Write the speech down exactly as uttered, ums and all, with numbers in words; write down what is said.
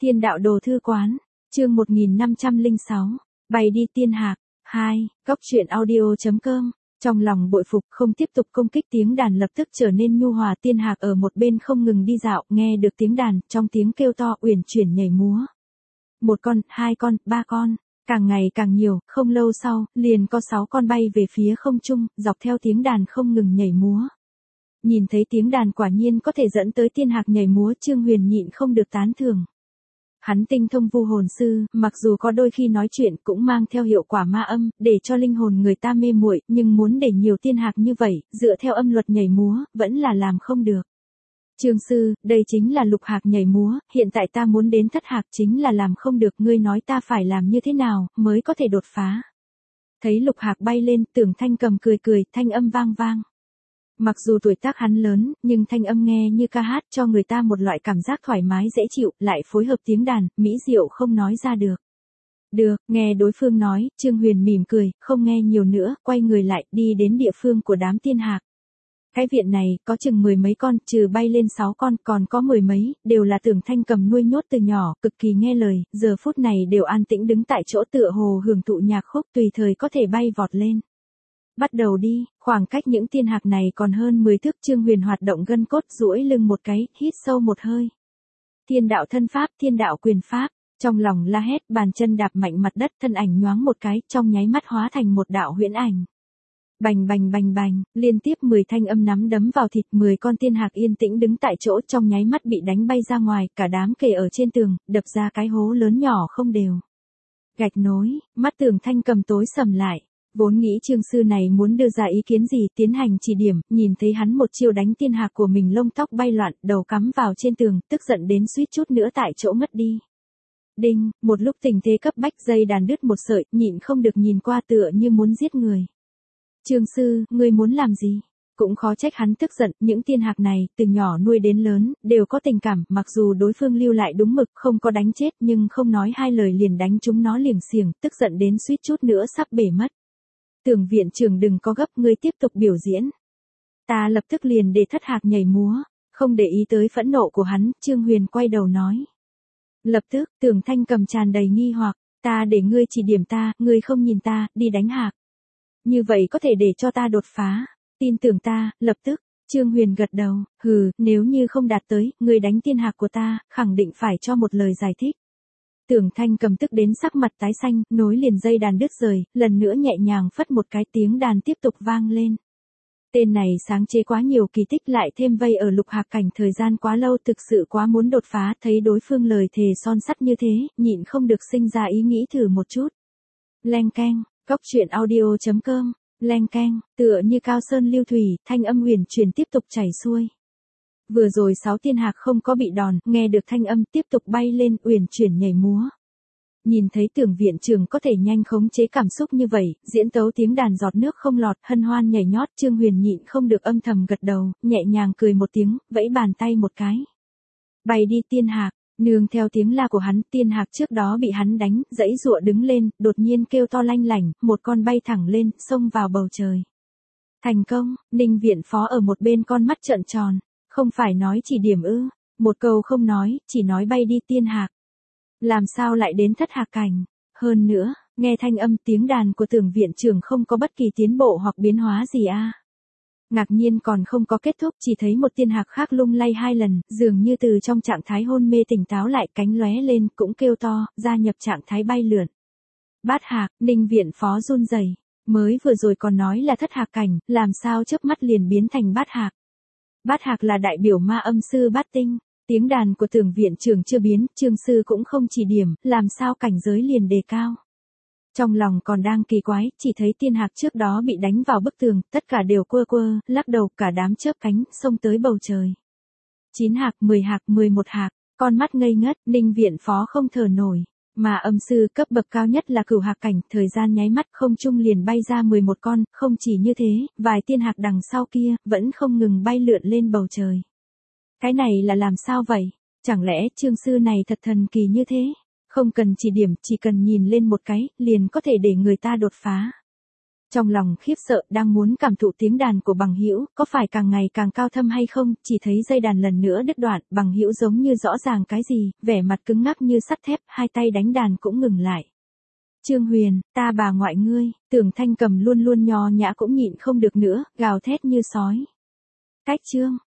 Thiên đạo đồ thư quán, chương một nghìn năm trăm lẻ sáu, bay đi tiên hạc, hai, góc truyện audio.com, trong lòng bội phục không tiếp tục công kích tiếng đàn lập tức trở nên nhu hòa tiên hạc ở một bên không ngừng đi dạo, nghe được tiếng đàn, trong tiếng kêu to uyển chuyển nhảy múa. Một con, hai con, ba con, càng ngày càng nhiều, không lâu sau, liền có sáu con bay về phía không trung, dọc theo tiếng đàn không ngừng nhảy múa. Nhìn thấy tiếng đàn quả nhiên có thể dẫn tới tiên hạc nhảy múa, Trương Huyền nhịn không được tán thưởng. Hắn tinh thông vu hồn sư, mặc dù có đôi khi nói chuyện cũng mang theo hiệu quả ma âm, để cho linh hồn người ta mê muội, nhưng muốn để nhiều tiên hạc như vậy, dựa theo âm luật nhảy múa, vẫn là làm không được. Trương sư, đây chính là lục hạc nhảy múa, hiện tại ta muốn đến thất hạc chính là làm không được, ngươi nói ta phải làm như thế nào, mới có thể đột phá. Thấy lục hạc bay lên, Tưởng Thanh Cầm cười cười, thanh âm vang vang. Mặc dù tuổi tác hắn lớn, nhưng thanh âm nghe như ca hát cho người ta một loại cảm giác thoải mái dễ chịu, lại phối hợp tiếng đàn, mỹ diệu không nói ra được. Được, nghe đối phương nói, Trương Huyền mỉm cười, không nghe nhiều nữa, quay người lại, đi đến địa phương của đám tiên hạc. Cái viện này, có chừng mười mấy con, trừ bay lên sáu con, còn có mười mấy, đều là Tưởng Thanh Cầm nuôi nhốt từ nhỏ, cực kỳ nghe lời, giờ phút này đều an tĩnh đứng tại chỗ tựa hồ hưởng thụ nhạc khúc, tùy thời có thể bay vọt lên. Bắt đầu đi, khoảng cách những tiên hạc này còn hơn mười thước, Trương Huyền hoạt động gân cốt, duỗi lưng một cái, hít sâu một hơi. Thiên đạo thân pháp, thiên đạo quyền pháp, trong lòng la hét, bàn chân đạp mạnh mặt đất, thân ảnh nhoáng một cái, trong nháy mắt hóa thành một đạo huyễn ảnh. Bành bành bành bành, liên tiếp mười thanh âm nắm đấm vào thịt, mười con tiên hạc yên tĩnh đứng tại chỗ, trong nháy mắt bị đánh bay ra ngoài, cả đám kề ở trên tường, đập ra cái hố lớn nhỏ không đều. Gạch nối, mắt Tưởng Thanh Cầm tối sầm lại. Vốn nghĩ Trương sư này muốn đưa ra ý kiến gì, tiến hành chỉ điểm, nhìn thấy hắn một chiêu đánh tiên hạc của mình lông tóc bay loạn, đầu cắm vào trên tường, tức giận đến suýt chút nữa tại chỗ ngất đi. Đinh, một lúc tình thế cấp bách, dây đàn đứt một sợi, nhịn không được nhìn qua tựa như muốn giết người. Trương sư, ngươi muốn làm gì? Cũng khó trách hắn tức giận, những tiên hạc này, từ nhỏ nuôi đến lớn, đều có tình cảm, mặc dù đối phương lưu lại đúng mực, không có đánh chết, nhưng không nói hai lời liền đánh chúng nó liềng xiềng, tức giận đến suýt chút nữa sắp bể mất. Tưởng viện trưởng đừng có gấp, ngươi tiếp tục biểu diễn. Ta lập tức liền để thất hạc nhảy múa, không để ý tới phẫn nộ của hắn, Trương Huyền quay đầu nói. Lập tức, Tưởng Thanh Cầm tràn đầy nghi hoặc, ta để ngươi chỉ điểm ta, ngươi không nhìn ta, đi đánh hạc. Như vậy có thể để cho ta đột phá, tin tưởng ta, lập tức, Trương Huyền gật đầu, hừ, nếu như không đạt tới, ngươi đánh tiên hạc của ta, khẳng định phải cho một lời giải thích. Tưởng Thanh Cầm tức đến sắc mặt tái xanh, nối liền dây đàn đứt rời, lần nữa nhẹ nhàng phất một cái, tiếng đàn tiếp tục vang lên. Tên này sáng chế quá nhiều kỳ tích, lại thêm vây ở lục hạc cảnh thời gian quá lâu, thực sự quá muốn đột phá, thấy đối phương lời thề son sắt như thế, nhịn không được sinh ra ý nghĩ thử một chút. Leng keng, góc truyện audio.com, leng keng, tựa như cao sơn lưu thủy, thanh âm huyền truyền tiếp tục chảy xuôi. Vừa rồi sáu tiên hạc không có bị đòn, nghe được thanh âm tiếp tục bay lên, uyển chuyển nhảy múa. Nhìn thấy Tưởng viện trưởng có thể nhanh khống chế cảm xúc như vậy, diễn tấu tiếng đàn giọt nước không lọt, hân hoan nhảy nhót, Trương Huyền nhịn không được âm thầm gật đầu, nhẹ nhàng cười một tiếng, vẫy bàn tay một cái. Bay đi tiên hạc, nương theo tiếng la của hắn, tiên hạc trước đó bị hắn đánh, giãy giụa đứng lên, đột nhiên kêu to lanh lảnh, một con bay thẳng lên, xông vào bầu trời. Thành công, Ninh viện phó ở một bên con mắt trợn tròn. Không phải nói chỉ điểm ư, một câu không nói, chỉ nói bay đi tiên hạc. Làm sao lại đến thất hạc cảnh? Hơn nữa, nghe thanh âm tiếng đàn của Tưởng viện trưởng không có bất kỳ tiến bộ hoặc biến hóa gì a. À. Ngạc nhiên còn không có kết thúc, chỉ thấy một tiên hạc khác lung lay hai lần, dường như từ trong trạng thái hôn mê tỉnh táo lại, cánh lóe lên, cũng kêu to, gia nhập trạng thái bay lượn. Bát hạc, Ninh viện phó run rẩy, mới vừa rồi còn nói là thất hạc cảnh, làm sao chớp mắt liền biến thành bát hạc. Bát hạc là đại biểu ma âm sư bát tinh, tiếng đàn của Tưởng viện trưởng chưa biến, Trương sư cũng không chỉ điểm, làm sao cảnh giới liền đề cao. Trong lòng còn đang kỳ quái, chỉ thấy tiên hạc trước đó bị đánh vào bức tường, tất cả đều quơ quơ, lắc đầu, cả đám chớp cánh, xông tới bầu trời. Chín hạc, mười hạc, mười một hạc, con mắt ngây ngất, Ninh viện phó không thở nổi. Mà âm sư cấp bậc cao nhất là cửu hạc cảnh, thời gian nháy mắt không trung liền bay ra mười một con, không chỉ như thế, vài tiên hạc đằng sau kia, vẫn không ngừng bay lượn lên bầu trời. Cái này là làm sao vậy? Chẳng lẽ Trương sư này thật thần kỳ như thế? Không cần chỉ điểm, chỉ cần nhìn lên một cái, liền có thể để người ta đột phá. Trong lòng khiếp sợ đang muốn cảm thụ tiếng đàn của bằng hữu có phải càng ngày càng cao thâm hay không, chỉ thấy dây đàn lần nữa đứt đoạn, bằng hữu giống như rõ ràng cái gì, vẻ mặt cứng ngắc như sắt thép, hai tay đánh đàn cũng ngừng lại. Trương Huyền, ta bà ngoại ngươi, Tưởng Thanh Cầm luôn luôn nho nhã cũng nhịn không được nữa, gào thét như sói. Cách Trương.